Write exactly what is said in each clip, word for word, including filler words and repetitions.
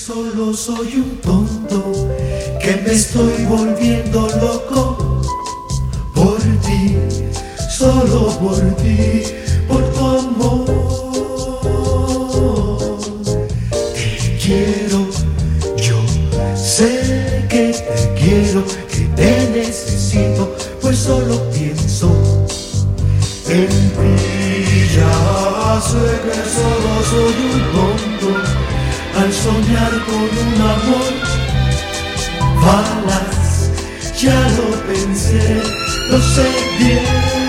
Solo soy un tonto que me estoy volviendo loco por ti, solo por ti, por tu amor. Te quiero, yo sé que te quiero, que te necesito, pues solo pienso en ti. Ya sé que solo soy un tonto al soñar con un amor. Balas, ya lo pensé, lo sé bien.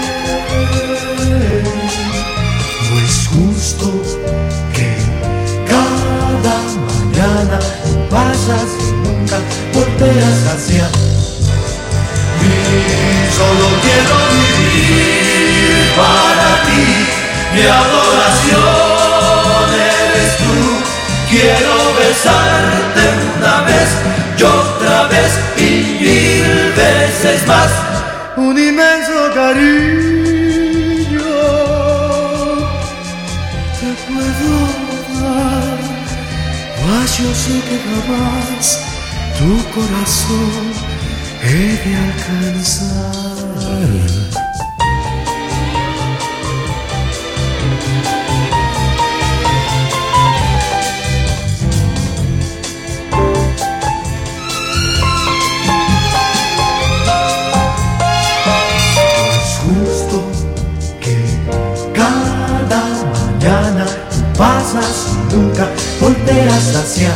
No es justo que cada mañana tú pasas y nunca volteas hacia mí. Solo quiero vivir para ti, mi adoración eres tú. Quiero besarte una vez y otra vez y mil veces más. Un inmenso cariño te puedo dar, mas yo sé que jamás tu corazón he de alcanzar. Pasas y nunca volteas hacia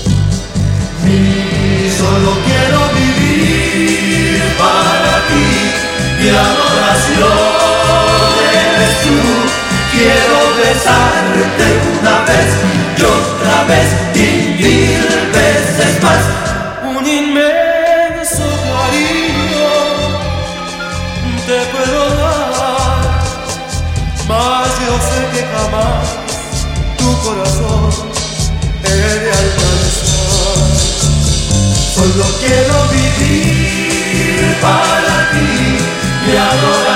mí. Solo quiero vivir para ti, mi adoración eres tú. Quiero besarte una vez y otra vez y mil veces más. Un inmenso cariño te puedo dar, mas yo sé que jamás tu corazón he de alcanzar. Solo quiero vivir para ti, mi adoración